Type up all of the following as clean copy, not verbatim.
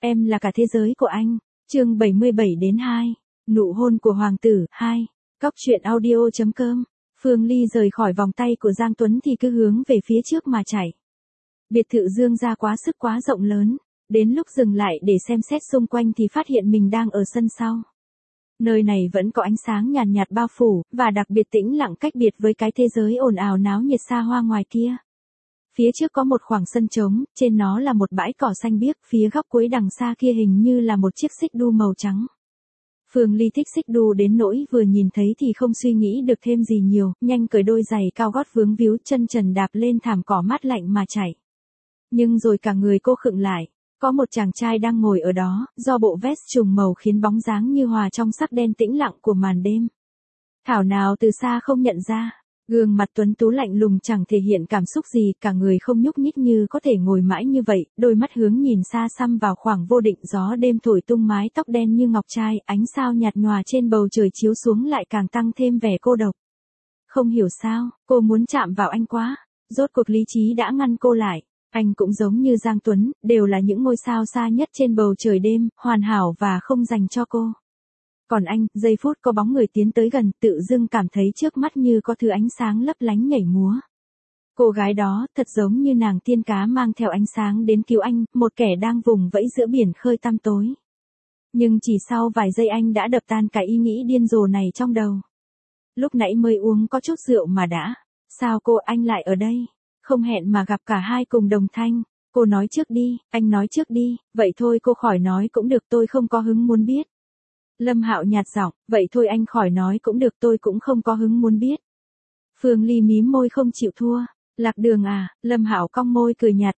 Em là cả thế giới của anh. Chương 77-2. Nụ hôn của hoàng tử 2. Cóc truyện audio.com. Phương Ly rời khỏi vòng tay của Giang Tuấn thì cứ hướng về phía trước mà chạy. Biệt thự Dương gia quá sức quá rộng lớn, đến lúc dừng lại để xem xét xung quanh thì phát hiện mình đang ở sân sau. Nơi này vẫn có ánh sáng nhàn nhạt bao phủ, và đặc biệt tĩnh lặng cách biệt với cái thế giới ồn ào náo nhiệt xa hoa ngoài kia. Phía trước có một khoảng sân trống, trên nó là một bãi cỏ xanh biếc, phía góc cuối đằng xa kia hình như là một chiếc xích đu màu trắng. Phương Ly thích xích đu đến nỗi vừa nhìn thấy thì không suy nghĩ được thêm gì nhiều, nhanh cởi đôi giày cao gót vướng víu, chân trần đạp lên thảm cỏ mát lạnh mà chạy. Nhưng rồi cả người cô khựng lại, có một chàng trai đang ngồi ở đó, do bộ vest trùng màu khiến bóng dáng như hòa trong sắc đen tĩnh lặng của màn đêm. Thảo nào từ xa không nhận ra. Gương mặt tuấn tú lạnh lùng chẳng thể hiện cảm xúc gì, cả người không nhúc nhích như có thể ngồi mãi như vậy, đôi mắt hướng nhìn xa xăm vào khoảng vô định, gió đêm thổi tung mái tóc đen như ngọc trai, ánh sao nhạt nhòa trên bầu trời chiếu xuống lại càng tăng thêm vẻ cô độc. Không hiểu sao, cô muốn chạm vào anh quá, rốt cuộc lý trí đã ngăn cô lại. Anh cũng giống như Giang Tuấn, đều là những ngôi sao xa nhất trên bầu trời đêm, hoàn hảo và không dành cho cô. Còn anh, giây phút có bóng người tiến tới gần, tự dưng cảm thấy trước mắt như có thứ ánh sáng lấp lánh nhảy múa. Cô gái đó, thật giống như nàng tiên cá mang theo ánh sáng đến cứu anh, một kẻ đang vùng vẫy giữa biển khơi tăm tối. Nhưng chỉ sau vài giây anh đã đập tan cả ý nghĩ điên rồ này trong đầu. Lúc nãy mới uống có chút rượu mà đã. Sao anh lại ở đây? Không hẹn mà gặp cả hai cùng đồng thanh. Cô nói trước đi, anh nói trước đi, vậy thôi cô khỏi nói cũng được, tôi không có hứng muốn biết. Lâm Hạo nhạt giọng, vậy thôi anh khỏi nói cũng được, tôi cũng không có hứng muốn biết. Phương Ly mím môi không chịu thua. Lạc đường à? Lâm Hạo cong môi cười nhạt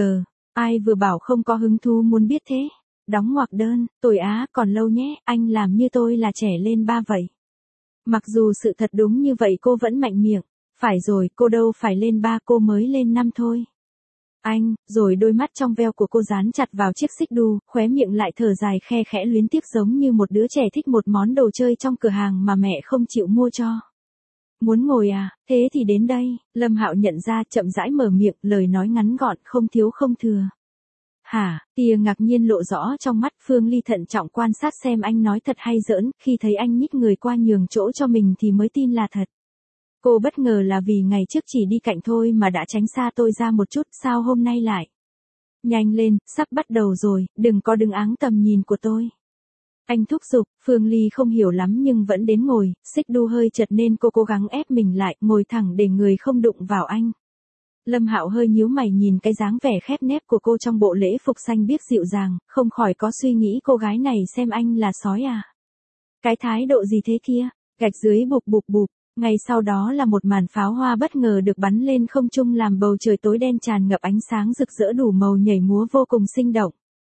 ai vừa bảo không có hứng thú muốn biết thế. Đóng ngoặc đơn, tôi còn lâu nhé, anh làm như tôi là trẻ lên 3 vậy. Mặc dù sự thật đúng như vậy cô vẫn mạnh miệng. Phải rồi, cô đâu phải lên 3, cô mới lên 5 thôi. Anh, rồi đôi mắt trong veo của cô dán chặt vào chiếc xích đu, khóe miệng lại thở dài khe khẽ luyến tiếc giống như một đứa trẻ thích một món đồ chơi trong cửa hàng mà mẹ không chịu mua cho. Muốn ngồi à, thế thì đến đây, Lâm Hạo nhận ra, chậm rãi mở miệng, lời nói ngắn gọn, không thiếu không thừa. Hả? Tia ngạc nhiên lộ rõ trong mắt. Phương Ly thận trọng quan sát xem anh nói thật hay giỡn, khi thấy anh nhích người qua nhường chỗ cho mình thì mới tin là thật. Cô bất ngờ là vì ngày trước chỉ đi cạnh thôi mà đã tránh xa tôi ra một chút, sao hôm nay lại? Nhanh lên, sắp bắt đầu rồi, đừng có đứng áng tầm nhìn của tôi. Anh thúc giục. Phương Ly không hiểu lắm nhưng vẫn đến ngồi, xích đu hơi chật nên cô cố gắng ép mình lại, ngồi thẳng để người không đụng vào anh. Lâm Hạo hơi nhíu mày nhìn cái dáng vẻ khép nép của cô trong bộ lễ phục xanh biếc dịu dàng, không khỏi có suy nghĩ cô gái này xem anh là sói à? Cái thái độ gì thế kia? Gạch dưới bụp bụp bụp. Ngay sau đó là một màn pháo hoa bất ngờ được bắn lên không trung làm bầu trời tối đen tràn ngập ánh sáng rực rỡ đủ màu nhảy múa vô cùng sinh động.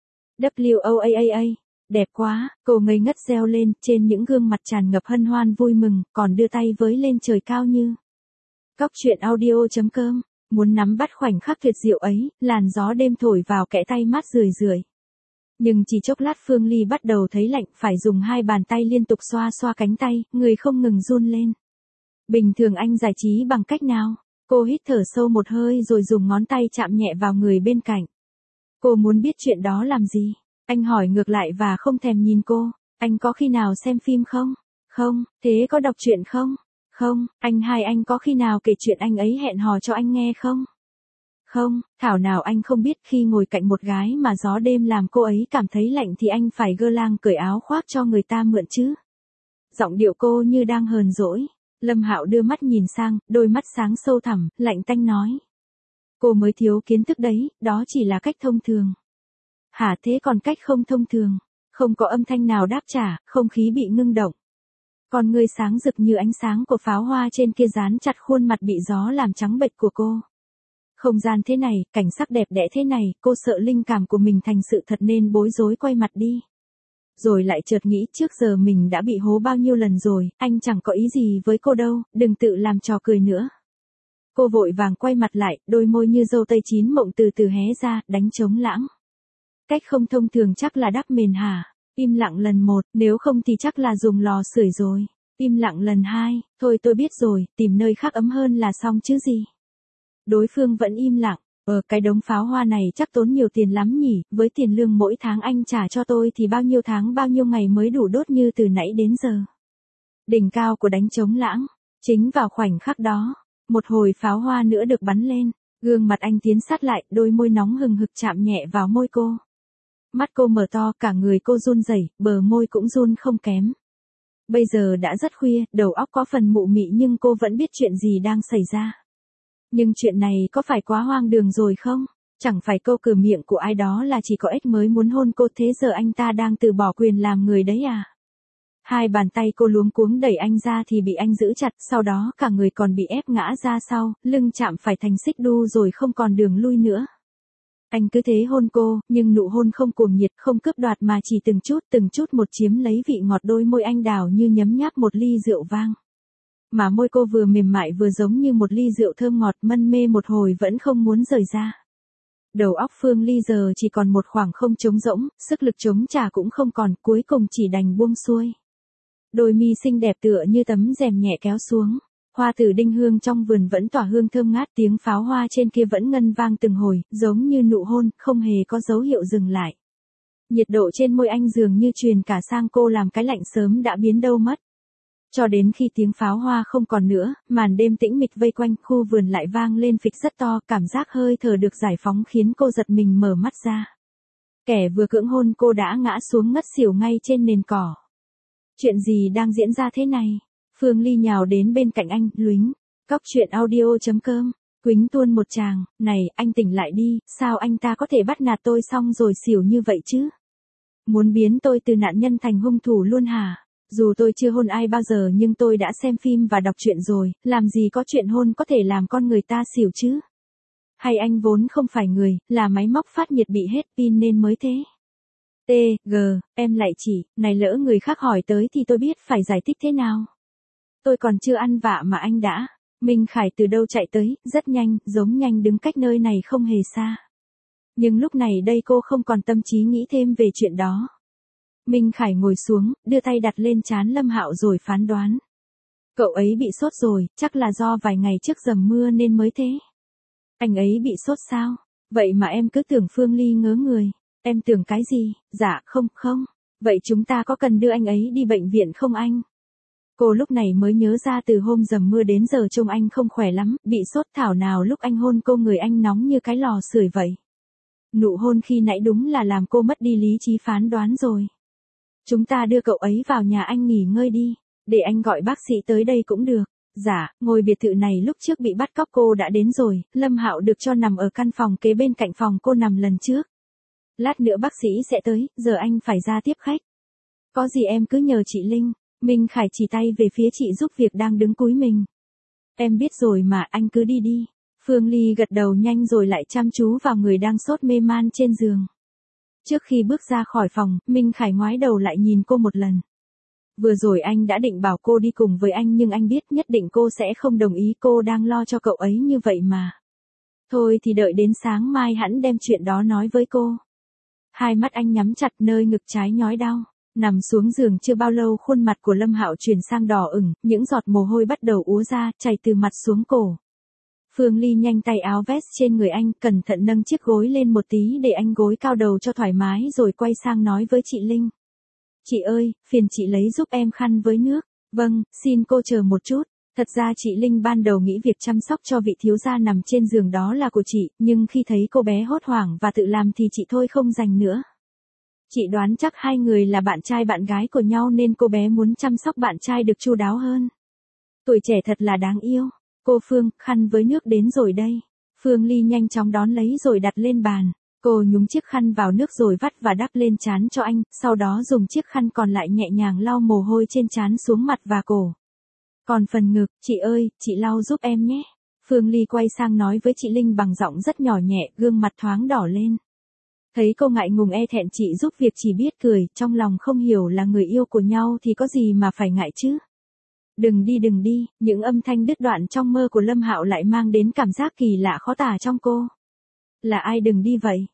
WOAAA, đẹp quá, cô ngây ngất reo lên, trên những gương mặt tràn ngập hân hoan vui mừng, còn đưa tay với lên trời cao như. Cóc truyện audio.com, muốn nắm bắt khoảnh khắc tuyệt diệu ấy, làn gió đêm thổi vào kẽ tay mát rười rượi. Nhưng chỉ chốc lát Phương Ly bắt đầu thấy lạnh, phải dùng hai bàn tay liên tục xoa xoa cánh tay, người không ngừng run lên. Bình thường anh giải trí bằng cách nào? Cô hít thở sâu một hơi rồi dùng ngón tay chạm nhẹ vào người bên cạnh. Cô muốn biết chuyện đó làm gì? Anh hỏi ngược lại và không thèm nhìn cô. Anh có khi nào xem phim không? Không. Thế có đọc truyện không? Không. Anh có khi nào kể chuyện anh ấy hẹn hò cho anh nghe không? Không. Thảo nào anh không biết khi ngồi cạnh một gái mà gió đêm làm cô ấy cảm thấy lạnh thì anh phải gơ lang cởi áo khoác cho người ta mượn chứ. Giọng điệu cô như đang hờn dỗi. Lâm Hạo đưa mắt nhìn sang, đôi mắt sáng sâu thẳm, lạnh tanh nói. Cô mới thiếu kiến thức đấy, đó chỉ là cách thông thường. Hả, thế còn cách không thông thường? Không có âm thanh nào đáp trả, không khí bị ngưng động. Con ngươi sáng rực như ánh sáng của pháo hoa trên kia dán chặt khuôn mặt bị gió làm trắng bệch của cô. Không gian thế này, cảnh sắc đẹp đẽ thế này, cô sợ linh cảm của mình thành sự thật nên bối rối quay mặt đi. Rồi lại chợt nghĩ trước giờ mình đã bị hố bao nhiêu lần rồi, anh chẳng có ý gì với cô đâu, đừng tự làm trò cười nữa. Cô vội vàng quay mặt lại, đôi môi như dâu tây chín mộng từ từ hé ra, đánh trống lãng. Cách không thông thường chắc là đắp mền hả? Im lặng lần 1, nếu không thì chắc là dùng lò sưởi rồi. Im lặng lần 2, thôi tôi biết rồi, tìm nơi khác ấm hơn là xong chứ gì. Đối phương vẫn im lặng, Cái đống pháo hoa này chắc tốn nhiều tiền lắm nhỉ, với tiền lương mỗi tháng anh trả cho tôi thì bao nhiêu tháng bao nhiêu ngày mới đủ đốt như từ nãy đến giờ. Đỉnh cao của đánh trống lãng, chính vào khoảnh khắc đó, một hồi pháo hoa nữa được bắn lên, gương mặt anh tiến sát lại, đôi môi nóng hừng hực chạm nhẹ vào môi cô. Mắt cô mở to, cả người cô run rẩy, bờ môi cũng run không kém. Bây giờ đã rất khuya, đầu óc có phần mụ mị nhưng cô vẫn biết chuyện gì đang xảy ra. Nhưng chuyện này có phải quá hoang đường rồi không? Chẳng phải câu cửa miệng của ai đó là chỉ có ếch mới muốn hôn cô, thế giờ anh ta đang từ bỏ quyền làm người đấy à? Hai bàn tay cô luống cuống đẩy anh ra thì bị anh giữ chặt, sau đó cả người còn bị ép ngã ra sau, lưng chạm phải thành xích đu rồi không còn đường lui nữa. Anh cứ thế hôn cô, nhưng nụ hôn không cuồng nhiệt, không cướp đoạt mà chỉ từng chút một chiếm lấy vị ngọt, đôi môi anh đào như nhấm nháp một ly rượu vang. Mà môi cô vừa mềm mại vừa giống như một ly rượu thơm ngọt, mân mê một hồi vẫn không muốn rời ra. Đầu óc Phương Ly giờ chỉ còn một khoảng không trống rỗng, sức lực chống trả cũng không còn, cuối cùng chỉ đành buông xuôi. Đôi mi xinh đẹp tựa như tấm rèm nhẹ kéo xuống. Hoa tử đinh hương trong vườn vẫn tỏa hương thơm ngát, tiếng pháo hoa trên kia vẫn ngân vang từng hồi, giống như nụ hôn, không hề có dấu hiệu dừng lại. Nhiệt độ trên môi anh dường như truyền cả sang cô, làm cái lạnh sớm đã biến đâu mất. Cho đến khi tiếng pháo hoa không còn nữa, màn đêm tĩnh mịch vây quanh, khu vườn lại vang lên phịch rất to, cảm giác hơi thở được giải phóng khiến cô giật mình mở mắt ra. Kẻ vừa cưỡng hôn cô đã ngã xuống ngất xỉu ngay trên nền cỏ. Chuyện gì đang diễn ra thế này? Phương Ly nhào đến bên cạnh anh, lúnh. Cóc truyện audio.com. Quýnh tuôn một tràng, này, anh tỉnh lại đi, sao anh ta có thể bắt nạt tôi xong rồi xỉu như vậy chứ? Muốn biến tôi từ nạn nhân thành hung thủ luôn hả? Dù tôi chưa hôn ai bao giờ nhưng tôi đã xem phim và đọc truyện rồi, làm gì có chuyện hôn có thể làm con người ta xỉu chứ? Hay anh vốn không phải người, là máy móc phát nhiệt bị hết pin nên mới thế? Em lại chỉ, này lỡ người khác hỏi tới thì tôi biết phải giải thích thế nào? Tôi còn chưa ăn vạ mà anh đã. Minh Khải từ đâu chạy tới, rất nhanh, giống nhanh đứng cách nơi này không hề xa. Nhưng lúc này đây cô không còn tâm trí nghĩ thêm về chuyện đó. Minh Khải ngồi xuống, đưa tay đặt lên trán Lâm Hạo rồi phán đoán. Cậu ấy bị sốt rồi, chắc là do vài ngày trước dầm mưa nên mới thế. Anh ấy bị sốt sao? Vậy mà em cứ tưởng Phương Ly ngớ người. Em tưởng cái gì? Dạ không. Vậy chúng ta có cần đưa anh ấy đi bệnh viện không anh? Cô lúc này mới nhớ ra từ hôm dầm mưa đến giờ trông anh không khỏe lắm, bị sốt, thảo nào lúc anh hôn cô người anh nóng như cái lò sưởi vậy. Nụ hôn khi nãy đúng là làm cô mất đi lý trí phán đoán rồi. Chúng ta đưa cậu ấy vào nhà anh nghỉ ngơi đi, để anh gọi bác sĩ tới đây cũng được. Dạ, ngôi biệt thự này lúc trước bị bắt cóc cô đã đến rồi, Lâm Hạo được cho nằm ở căn phòng kế bên cạnh phòng cô nằm lần trước. Lát nữa bác sĩ sẽ tới, giờ anh phải ra tiếp khách. Có gì em cứ nhờ chị Linh. Minh Khải chỉ tay về phía chị giúp việc đang đứng cúi mình. Em biết rồi mà, anh cứ đi đi. Phương Ly gật đầu nhanh rồi lại chăm chú vào người đang sốt mê man trên giường. Trước khi bước ra khỏi phòng, Minh Khải ngoái đầu lại nhìn cô một lần. Vừa rồi anh đã định bảo cô đi cùng với anh nhưng anh biết nhất định cô sẽ không đồng ý, cô đang lo cho cậu ấy như vậy mà. Thôi thì đợi đến sáng mai hẵng đem chuyện đó nói với cô. Hai mắt anh nhắm chặt, nơi ngực trái nhói đau. Nằm xuống giường chưa bao lâu khuôn mặt của Lâm Hạo chuyển sang đỏ ửng, những giọt mồ hôi bắt đầu úa ra, chảy từ mặt xuống cổ. Phương Ly nhanh tay áo vest trên người anh, cẩn thận nâng chiếc gối lên một tí để anh gối cao đầu cho thoải mái rồi quay sang nói với chị Linh. Chị ơi, phiền chị lấy giúp em khăn với nước. Vâng, xin cô chờ một chút. Thật ra chị Linh ban đầu nghĩ việc chăm sóc cho vị thiếu gia nằm trên giường đó là của chị, nhưng khi thấy cô bé hốt hoảng và tự làm thì chị thôi không dành nữa. Chị đoán chắc hai người là bạn trai bạn gái của nhau nên cô bé muốn chăm sóc bạn trai được chu đáo hơn. Tuổi trẻ thật là đáng yêu. Cô Phương, khăn với nước đến rồi đây. Phương Ly nhanh chóng đón lấy rồi đặt lên bàn. Cô nhúng chiếc khăn vào nước rồi vắt và đắp lên trán cho anh, sau đó dùng chiếc khăn còn lại nhẹ nhàng lau mồ hôi trên trán xuống mặt và cổ. Còn phần ngực, chị ơi, chị lau giúp em nhé. Phương Ly quay sang nói với chị Linh bằng giọng rất nhỏ nhẹ, gương mặt thoáng đỏ lên. Thấy cô ngại ngùng e thẹn chị giúp việc chỉ biết cười, trong lòng không hiểu là người yêu của nhau thì có gì mà phải ngại chứ. Đừng đi, những âm thanh đứt đoạn trong mơ của Lâm Hạo lại mang đến cảm giác kỳ lạ khó tả trong cô. Là ai đừng đi vậy?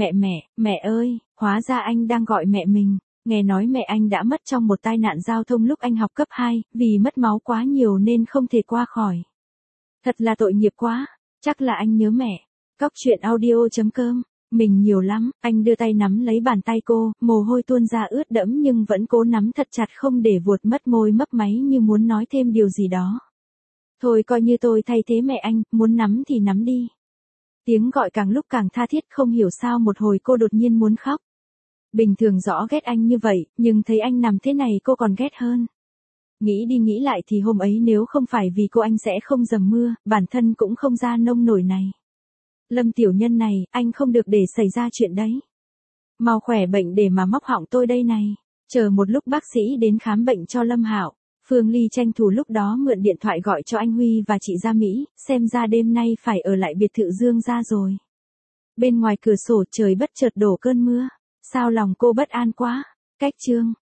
Mẹ ơi, hóa ra anh đang gọi mẹ mình. Nghe nói mẹ anh đã mất trong một tai nạn giao thông lúc anh học cấp 2, vì mất máu quá nhiều nên không thể qua khỏi. Thật là tội nghiệp quá, chắc là anh nhớ mẹ. Cóc truyện audio.com. Mình nhiều lắm, anh đưa tay nắm lấy bàn tay cô, mồ hôi tuôn ra ướt đẫm nhưng vẫn cố nắm thật chặt không để vuột mất môi mấp máy như muốn nói thêm điều gì đó. Thôi coi như tôi thay thế mẹ anh, muốn nắm thì nắm đi. Tiếng gọi càng lúc càng tha thiết, không hiểu sao một hồi cô đột nhiên muốn khóc. Bình thường rõ ghét anh như vậy, nhưng thấy anh nằm thế này cô còn ghét hơn. Nghĩ đi nghĩ lại thì hôm ấy nếu không phải vì cô anh sẽ không dầm mưa, bản thân cũng không ra nông nổi này. Lâm tiểu nhân này, anh không được để xảy ra chuyện đấy. Mau khỏe bệnh để mà móc họng tôi đây này. Chờ một lúc bác sĩ đến khám bệnh cho Lâm Hạo, Phương Ly tranh thủ lúc đó mượn điện thoại gọi cho anh Huy và chị Gia Mỹ, xem ra đêm nay phải ở lại biệt thự Dương gia rồi. Bên ngoài cửa sổ trời bất chợt đổ cơn mưa, sao lòng cô bất an quá. Cách chương